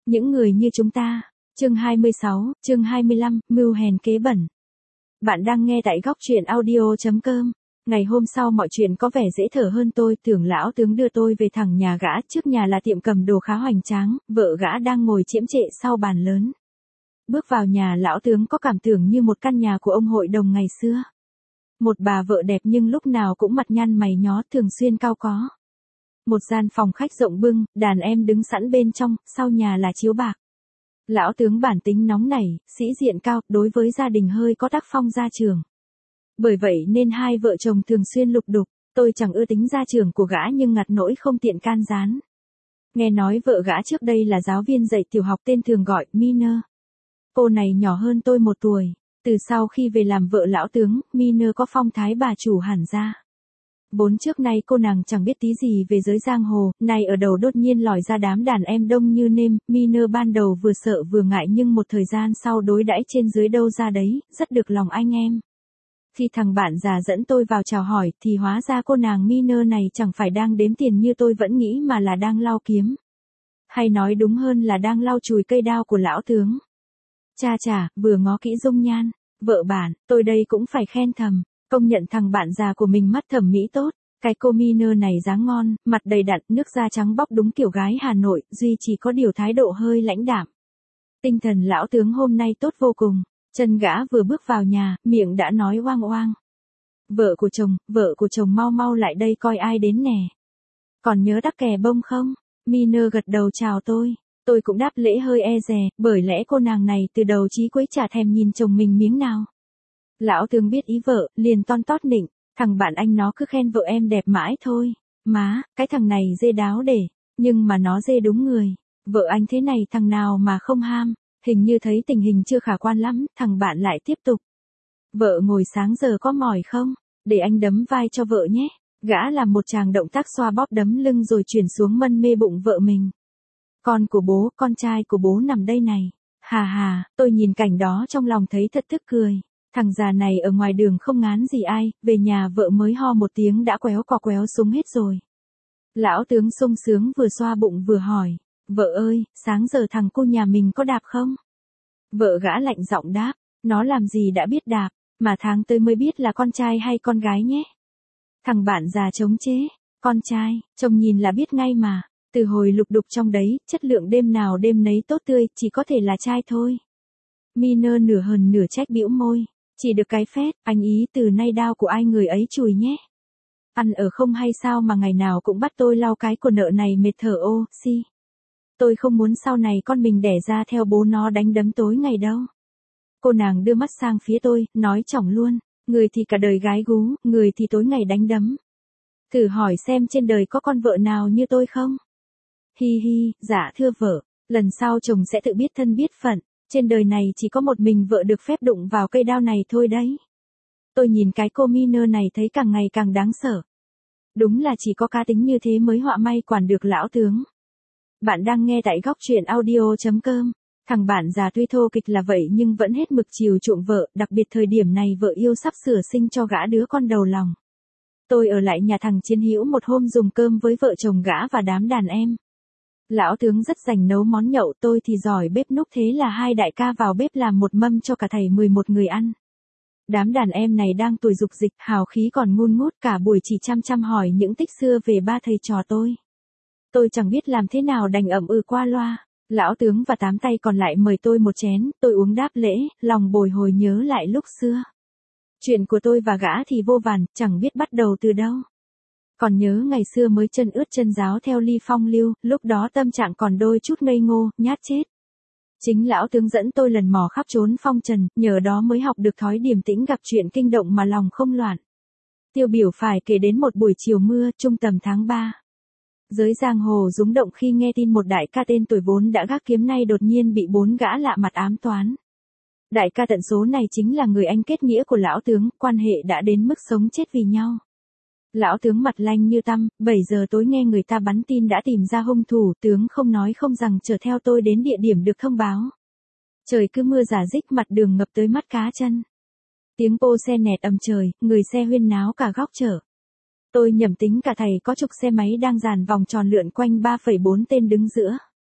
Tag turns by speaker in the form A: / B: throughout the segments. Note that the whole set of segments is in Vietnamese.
A: Những người như chúng ta. Chương 26, chương 25, mưu hèn kế bẩn. Bạn đang nghe tại góc truyện audio.com. Ngày hôm sau mọi chuyện có vẻ dễ thở hơn tôi, tưởng lão tướng đưa tôi về thẳng nhà gã, trước nhà là tiệm cầm đồ khá hoành tráng, vợ gã đang ngồi chiếm trệ sau bàn lớn. Bước vào nhà lão tướng có cảm tưởng như một căn nhà của ông hội đồng ngày xưa. Một bà vợ đẹp nhưng lúc nào cũng mặt nhăn mày nhó, thường xuyên cau có. Một gian phòng khách rộng bưng, đàn em đứng sẵn bên trong, sau nhà là chiếu bạc. Lão tướng bản tính nóng nảy, sĩ diện cao, đối với gia đình hơi có tác phong gia trưởng. Bởi vậy nên hai vợ chồng thường xuyên lục đục, tôi chẳng ưa tính gia trưởng của gã nhưng ngặt nỗi không tiện can gián. Nghe nói vợ gã trước đây là giáo viên dạy tiểu học tên thường gọi Miner. Cô này nhỏ hơn tôi 1 tuổi, từ sau khi về làm vợ lão tướng, Miner có phong thái bà chủ hẳn ra. Vốn trước nay cô nàng chẳng biết tí gì về giới giang hồ, nay ở đầu đột nhiên lòi ra đám đàn em đông như nêm, Miner ban đầu vừa sợ vừa ngại nhưng một thời gian sau đối đãi trên dưới đâu ra đấy, rất được lòng anh em. Khi thằng bạn già dẫn tôi vào chào hỏi thì hóa ra cô nàng Miner này chẳng phải đang đếm tiền như tôi vẫn nghĩ mà là đang lau kiếm. Hay nói đúng hơn là đang lau chùi cây đao của lão tướng. Chà, vừa ngó kỹ dung nhan, vợ bản, tôi đây cũng phải khen thầm. Công nhận thằng bạn già của mình mắt thẩm mỹ tốt, cái cô Miner này dáng ngon, mặt đầy đặn, nước da trắng bóc đúng kiểu gái Hà Nội, duy chỉ có điều thái độ hơi lãnh đạm. Tinh thần lão tướng hôm nay tốt vô cùng, chân gã vừa bước vào nhà, miệng đã nói oang oang. Vợ của chồng mau mau lại đây coi ai đến nè. Còn nhớ tắc kè bông không? Miner gật đầu chào tôi cũng đáp lễ hơi e dè, bởi lẽ cô nàng này từ đầu chí cuối chả thèm nhìn chồng mình miếng nào. Lão tướng biết ý vợ, liền ton tót nịnh, thằng bạn anh nó cứ khen vợ em đẹp mãi thôi. Má, cái thằng này dê đáo để, nhưng mà nó dê đúng người. Vợ anh thế này thằng nào mà không ham, hình như thấy tình hình chưa khả quan lắm, thằng bạn lại tiếp tục. Vợ ngồi sáng giờ có mỏi không? Để anh đấm vai cho vợ nhé. Gã làm một tràng động tác xoa bóp đấm lưng rồi chuyển xuống mân mê bụng vợ mình. Con trai của bố nằm đây này. Hà, tôi nhìn cảnh đó trong lòng thấy thật tức cười. Thằng già này ở ngoài đường không ngán gì ai, về nhà vợ mới ho một tiếng đã quéo cò quéo súng hết rồi. Lão tướng sung sướng vừa xoa bụng vừa hỏi, vợ ơi, sáng giờ thằng cu nhà mình có đạp không? Vợ gã lạnh giọng đáp, nó làm gì đã biết đạp, mà tháng tới mới biết là con trai hay con gái nhé. Thằng bạn già chống chế, con trai, trông nhìn là biết ngay mà, từ hồi lục đục trong đấy, chất lượng đêm nào đêm nấy tốt tươi, chỉ có thể là trai thôi. Miner nửa hờn nửa trách bĩu môi. Chỉ được cái phét, anh ý từ nay đao của ai người ấy chùi nhé. Ăn ở không hay sao mà ngày nào cũng bắt tôi lau cái của nợ này mệt thở ô, si. Tôi không muốn sau này con mình đẻ ra theo bố nó đánh đấm tối ngày đâu. Cô nàng đưa mắt sang phía tôi, nói chỏng luôn, người thì cả đời gái gú, người thì tối ngày đánh đấm. Thử hỏi xem trên đời có con vợ nào như tôi không? Hi, dạ thưa vợ, lần sau chồng sẽ tự biết thân biết phận. Trên đời này chỉ có một mình vợ được phép đụng vào cây đao này thôi đấy. Tôi nhìn cái cô Miner này thấy càng ngày càng đáng sợ. Đúng là chỉ có cá tính như thế mới họa may quản được lão tướng. Bạn đang nghe tại góc truyện audio.com. Thằng bạn già tuy thô kịch là vậy nhưng vẫn hết mực chiều chuộng vợ, đặc biệt thời điểm này vợ yêu sắp sửa sinh cho gã đứa con đầu lòng. Tôi ở lại nhà thằng Chiến Hữu một hôm dùng cơm với vợ chồng gã và đám đàn em. Lão tướng rất rành nấu món nhậu, tôi thì giỏi bếp núc, thế là hai đại ca vào bếp làm một mâm cho cả thảy 11 người ăn. Đám đàn em này đang tuổi dục dịch, hào khí còn ngun ngút, cả buổi chỉ chăm hỏi những tích xưa về ba thầy trò tôi. Tôi chẳng biết làm thế nào đành ậm qua loa. Lão tướng và 8 tay còn lại mời tôi một chén, tôi uống đáp lễ, lòng bồi hồi nhớ lại lúc xưa. Chuyện của tôi và gã thì vô vàn, chẳng biết bắt đầu từ đâu. Còn nhớ ngày xưa mới chân ướt chân ráo theo ly phong lưu, lúc đó tâm trạng còn đôi chút ngây ngô, nhát chết. Chính lão tướng dẫn tôi lần mò khắp trốn phong trần, nhờ đó mới học được thói điềm tĩnh gặp chuyện kinh động mà lòng không loạn. Tiêu biểu phải kể đến một buổi chiều mưa, trung tầm tháng 3. Giới giang hồ rúng động khi nghe tin một đại ca tên tuổi vốn đã gác kiếm nay đột nhiên bị 4 gã lạ mặt ám toán. Đại ca tận số này chính là người anh kết nghĩa của lão tướng, quan hệ đã đến mức sống chết vì nhau. Lão tướng mặt lanh như tăm, 7 giờ tối nghe người ta bắn tin đã tìm ra hung thủ, tướng không nói không rằng chở theo tôi đến địa điểm được thông báo. Trời cứ mưa rả rích, mặt đường ngập tới mắt cá chân. Tiếng pô xe nẹt ầm trời, người xe huyên náo cả góc chợ. Tôi nhầm tính cả thầy có chục xe máy đang dàn vòng tròn lượn quanh 3,4 tên đứng giữa.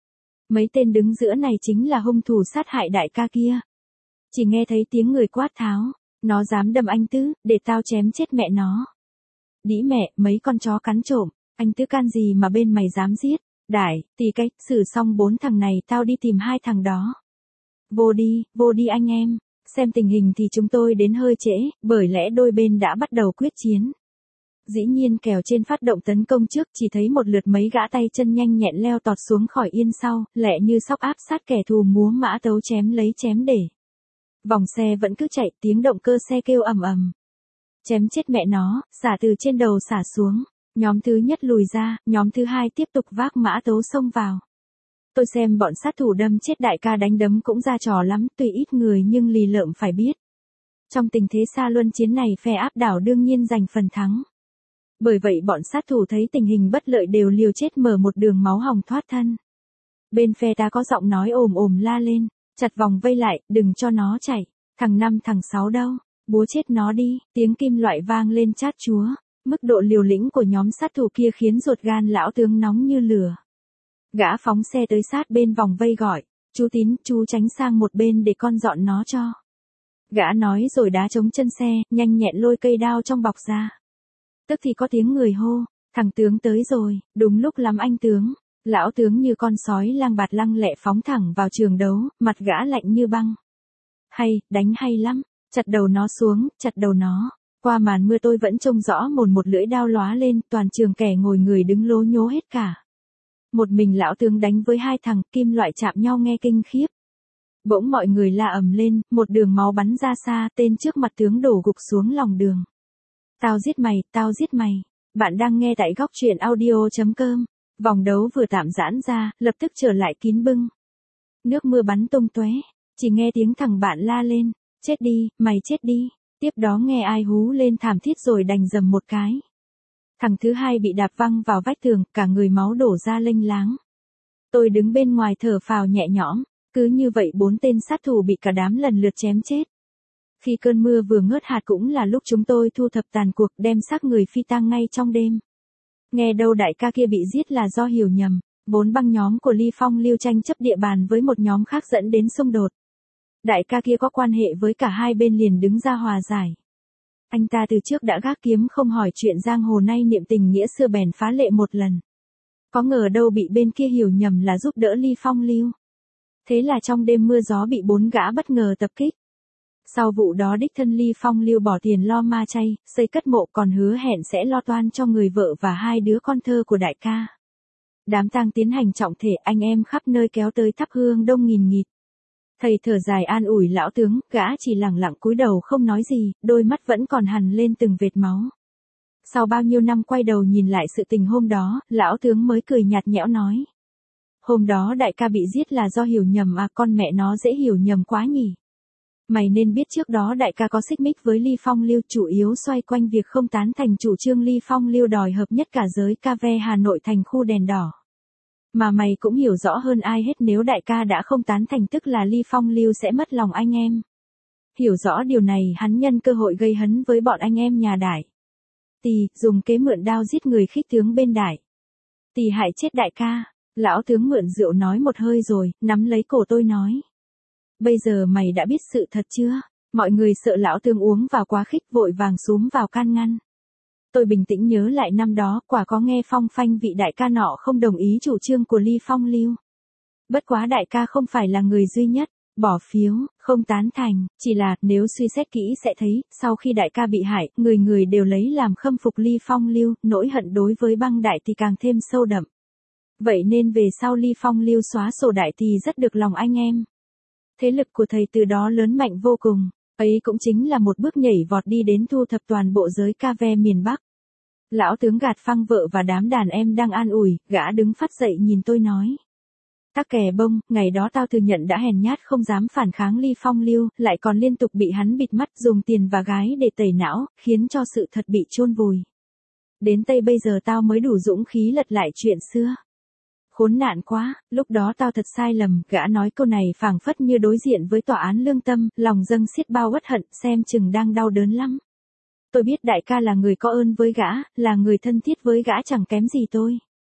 A: Mấy tên đứng giữa này chính là hung thủ sát hại đại ca kia. Chỉ nghe thấy tiếng người quát tháo, nó dám đâm anh Tứ, để tao chém chết mẹ nó. Đĩ mẹ, mấy con chó cắn trộm, anh Tứ can gì mà bên mày dám giết. Đại, tì cách, xử xong 4 thằng này tao đi tìm 2 thằng đó. Vô đi anh em. Xem tình hình thì chúng tôi đến hơi trễ, bởi lẽ đôi bên đã bắt đầu quyết chiến. Dĩ nhiên kèo trên phát động tấn công trước, chỉ thấy một lượt mấy gã tay chân nhanh nhẹn leo tọt xuống khỏi yên sau, lẹ như sóc áp sát kẻ thù múa mã tấu chém lấy chém để. Vòng xe vẫn cứ chạy, tiếng động cơ xe kêu ầm ầm. Chém chết mẹ nó, xả từ trên đầu xả xuống. Nhóm thứ nhất lùi ra, nhóm thứ hai tiếp tục vác mã tấu xông vào. Tôi xem bọn sát thủ đâm chết đại ca đánh đấm cũng ra trò lắm, tuy ít người nhưng lì lợm phải biết. Trong tình thế xa luân chiến này phe áp đảo đương nhiên giành phần thắng. Bởi vậy bọn sát thủ thấy tình hình bất lợi đều liều chết mở một đường máu hồng thoát thân. Bên phe ta có giọng nói ồm ồm la lên, chặt vòng vây lại, đừng cho nó chạy. Thằng 5 thằng 6 đâu, búa chết nó đi, tiếng kim loại vang lên chát chúa. Mức độ liều lĩnh của nhóm sát thủ kia khiến ruột gan lão tướng nóng như lửa. Gã phóng xe tới sát bên vòng vây gọi, chú Tín, chú tránh sang một bên để con dọn nó cho. Gã nói rồi đá chống chân xe, nhanh nhẹn lôi cây đao trong bọc ra. Tức thì có tiếng người hô, thằng tướng tới rồi, đúng lúc lắm anh tướng. Lão tướng như con sói lang bạt lăng lẹ phóng thẳng vào trường đấu, mặt gã lạnh như băng. Hay, đánh hay lắm, chặt đầu nó xuống, chặt đầu nó. Qua màn mưa tôi vẫn trông rõ một lưỡi đao lóa lên, toàn trường kẻ ngồi người đứng lố nhố hết cả. Một mình lão tướng đánh với 2 thằng, kim loại chạm nhau nghe kinh khiếp. Bỗng mọi người la ầm lên, một đường máu bắn ra xa, tên trước mặt tướng đổ gục xuống lòng đường. Tao giết mày. Bạn đang nghe tại góc truyện audio.com. Vòng đấu vừa tạm giãn ra, lập tức trở lại kín bưng. Nước mưa bắn tung tóe, chỉ nghe tiếng thằng bạn la lên, chết đi, mày chết đi. Tiếp đó nghe ai hú lên thảm thiết rồi đành dầm một cái. Thằng thứ hai bị đạp văng vào vách tường, cả người máu đổ ra lênh láng. Tôi đứng bên ngoài thở phào nhẹ nhõm, cứ như vậy 4 tên sát thủ bị cả đám lần lượt chém chết. Khi cơn mưa vừa ngớt hạt cũng là lúc chúng tôi thu thập tàn cuộc đem xác người phi tang ngay trong đêm. Nghe đâu đại ca kia bị giết là do hiểu nhầm, 4 băng nhóm của Ly Phong Lưu tranh chấp địa bàn với một nhóm khác dẫn đến xung đột. Đại ca kia có quan hệ với cả hai bên liền đứng ra hòa giải. Anh ta từ trước đã gác kiếm không hỏi chuyện giang hồ nay niệm tình nghĩa xưa bèn phá lệ một lần. Có ngờ đâu bị bên kia hiểu nhầm là giúp đỡ Ly Phong Lưu. Thế là trong đêm mưa gió bị 4 gã bất ngờ tập kích. Sau vụ đó đích thân Ly Phong Lưu bỏ tiền lo ma chay, xây cất mộ còn hứa hẹn sẽ lo toan cho người vợ và 2 đứa con thơ của đại ca. Đám tang tiến hành trọng thể, anh em khắp nơi kéo tới thắp hương đông nghìn nghịt. Thầy thở dài an ủi lão tướng, gã chỉ lẳng lặng cúi đầu không nói gì, đôi mắt vẫn còn hằn lên từng vệt máu. Sau bao nhiêu năm quay đầu nhìn lại sự tình hôm đó, lão tướng mới cười nhạt nhẽo nói. Hôm đó đại ca bị giết là do hiểu nhầm à, con mẹ nó dễ hiểu nhầm quá nhỉ. Mày nên biết trước đó đại ca có xích mích với Ly Phong Lưu, chủ yếu xoay quanh việc không tán thành chủ trương Ly Phong Lưu đòi hợp nhất cả giới ca ve Hà Nội thành khu đèn đỏ. Mà mày cũng hiểu rõ hơn ai hết nếu đại ca đã không tán thành tức là Ly Phong Lưu sẽ mất lòng anh em. Hiểu rõ điều này hắn nhân cơ hội gây hấn với bọn anh em nhà Đại. Tì, dùng kế mượn đao giết người khích tướng bên Đại. Tì hại chết đại ca, lão tướng mượn rượu nói một hơi rồi, nắm lấy cổ tôi nói. Bây giờ mày đã biết sự thật chưa? Mọi người sợ lão tướng uống vào quá khích vội vàng xúm vào can ngăn. Tôi bình tĩnh nhớ lại năm đó, quả có nghe phong phanh vị đại ca nọ không đồng ý chủ trương của Ly Phong Lưu. Bất quá đại ca không phải là người duy nhất, bỏ phiếu, không tán thành, chỉ là nếu suy xét kỹ sẽ thấy, sau khi đại ca bị hại, người người đều lấy làm khâm phục Ly Phong Lưu, nỗi hận đối với băng Đại thì càng thêm sâu đậm. Vậy nên về sau Ly Phong Lưu xóa sổ Đại thì rất được lòng anh em. Thế lực của thầy từ đó lớn mạnh vô cùng, ấy cũng chính là một bước nhảy vọt đi đến thu thập toàn bộ giới ca ve miền Bắc. Lão tướng gạt phăng vợ và đám đàn em đang an ủi, gã đứng phát dậy nhìn tôi nói. Tắc kè bông, ngày đó tao thừa nhận đã hèn nhát không dám phản kháng Ly Phong Lưu, lại còn liên tục bị hắn bịt mắt dùng tiền và gái để tẩy não, khiến cho sự thật bị chôn vùi. Đến Tây bây giờ tao mới đủ dũng khí lật lại chuyện xưa. Khốn nạn quá, lúc đó tao thật sai lầm, gã nói câu này phảng phất như đối diện với tòa án lương tâm, lòng dâng xiết bao uất hận, xem chừng đang đau đớn lắm. Tôi biết đại ca là người có ơn với gã, là người thân thiết với gã chẳng kém gì tôi.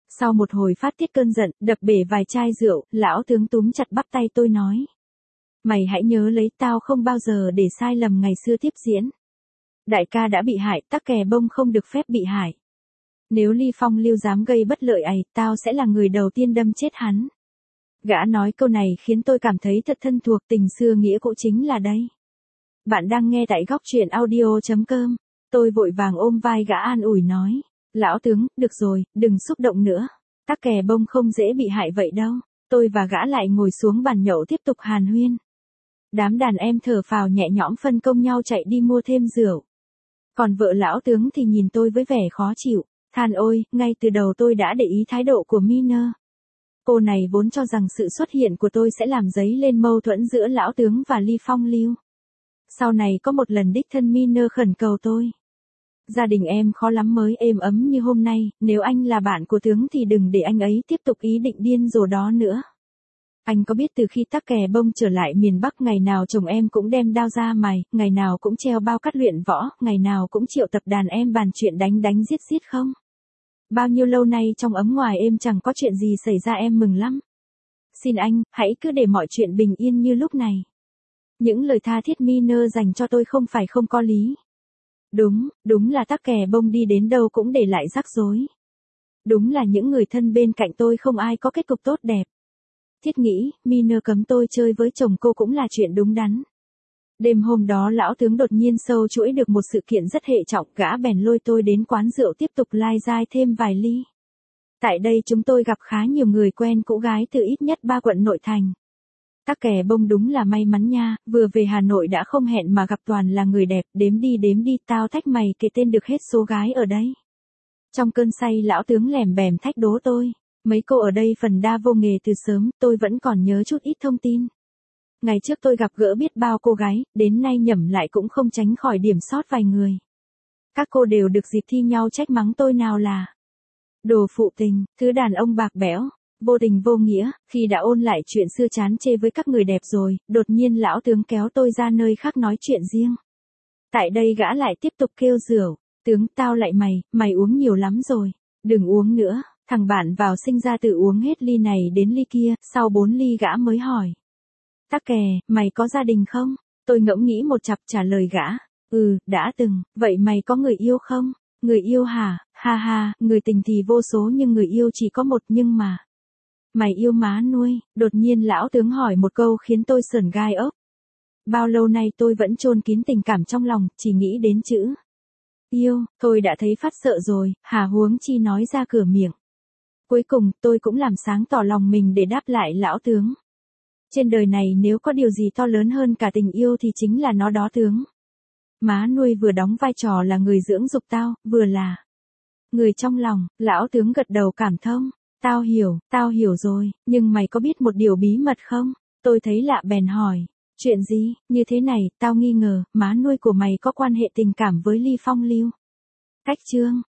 A: Sau một hồi phát tiết cơn giận, đập bể vài chai rượu, lão tướng túm chặt bắp tay tôi nói. Mày hãy nhớ lấy, tao không bao giờ để sai lầm ngày xưa tiếp diễn. Đại ca đã bị hại, tắc kè bông không được phép bị hại. Nếu Ly Phong Lưu dám gây bất lợi ấy, tao sẽ là người đầu tiên đâm chết hắn. Gã nói câu này khiến tôi cảm thấy thật thân thuộc, tình xưa nghĩa cũ chính là đây. Bạn đang nghe tại góc truyện audio.com. Tôi vội vàng ôm vai gã an ủi nói. Lão tướng, được rồi, đừng xúc động nữa. Tắc kè bông không dễ bị hại vậy đâu. Tôi và gã lại ngồi xuống bàn nhậu tiếp tục hàn huyên. Đám đàn em thở phào nhẹ nhõm phân công nhau chạy đi mua thêm rượu. Còn vợ lão tướng thì nhìn tôi với vẻ khó chịu. Than ôi, ngay từ đầu tôi đã để ý thái độ của Miner. Cô này vốn cho rằng sự xuất hiện của tôi sẽ làm dấy lên mâu thuẫn giữa lão tướng và Ly Phong Lưu. Sau này có một lần đích thân Miner khẩn cầu tôi. Gia đình em khó lắm mới êm ấm như hôm nay, nếu anh là bạn của tướng thì đừng để anh ấy tiếp tục ý định điên rồ đó nữa. Anh có biết từ khi tắc kè bông trở lại miền Bắc ngày nào chồng em cũng đem đao ra mài, ngày nào cũng treo bao cắt luyện võ, ngày nào cũng triệu tập đàn em bàn chuyện đánh đánh giết giết không? Bao nhiêu lâu nay trong ấm ngoài êm chẳng có chuyện gì xảy ra, em mừng lắm. Xin anh, hãy cứ để mọi chuyện bình yên như lúc này. Những lời tha thiết Miner dành cho tôi không phải không có lý. Đúng là tắc kè bông đi đến đâu cũng để lại rắc rối. Đúng là những người thân bên cạnh tôi không ai có kết cục tốt đẹp. Thiết nghĩ, Miner cấm tôi chơi với chồng cô cũng là chuyện đúng đắn. Đêm hôm đó lão tướng đột nhiên sâu chuỗi được một sự kiện rất hệ trọng, gã bèn lôi tôi đến quán rượu tiếp tục lai dai thêm vài ly. Tại đây chúng tôi gặp khá nhiều người quen cũ gái từ ít nhất 3 quận nội thành. Tắc kè bông đúng là may mắn nha, vừa về Hà Nội đã không hẹn mà gặp toàn là người đẹp, đếm đi, tao thách mày kể tên được hết số gái ở đây. Trong cơn say lão tướng lèm bèm thách đố tôi, mấy cô ở đây phần đa vô nghề từ sớm, tôi vẫn còn nhớ chút ít thông tin. Ngày trước tôi gặp gỡ biết bao cô gái, đến nay nhẩm lại cũng không tránh khỏi điểm sót vài người. Các cô đều được dịp thi nhau trách mắng tôi nào là đồ phụ tình, thứ đàn ông bạc bẽo, vô tình vô nghĩa. Khi đã ôn lại chuyện xưa chán chê với các người đẹp rồi, đột nhiên lão tướng kéo tôi ra nơi khác nói chuyện riêng. Tại đây gã lại tiếp tục kêu rượu, tướng tao lại mày uống nhiều lắm rồi, đừng uống nữa. Thằng bạn vào sinh ra tự uống hết ly này đến ly kia, sau 4 ly gã mới hỏi. Tắc kè, mày có gia đình không? Tôi ngẫm nghĩ một chặp trả lời gã. Đã từng, vậy mày có người yêu không? Người yêu hả? Ha ha, người tình thì vô số nhưng người yêu chỉ có một, nhưng mà. Mày yêu má nuôi, đột nhiên lão tướng hỏi một câu khiến tôi sởn gai ốc. Bao lâu nay tôi vẫn chôn kín tình cảm trong lòng, chỉ nghĩ đến chữ yêu, tôi đã thấy phát sợ rồi, hà huống chi nói ra cửa miệng. Cuối cùng, tôi cũng làm sáng tỏ lòng mình để đáp lại lão tướng. Trên đời này nếu có điều gì to lớn hơn cả tình yêu thì chính là nó đó tướng. Má nuôi vừa đóng vai trò là người dưỡng dục tao, vừa là người trong lòng. Lão tướng gật đầu cảm thông. Tao hiểu rồi, nhưng mày có biết một điều bí mật không? Tôi thấy lạ bèn hỏi. Chuyện gì? Như thế này, tao nghi ngờ, má nuôi của mày có quan hệ tình cảm với Ly Phong Lưu. Cách trương,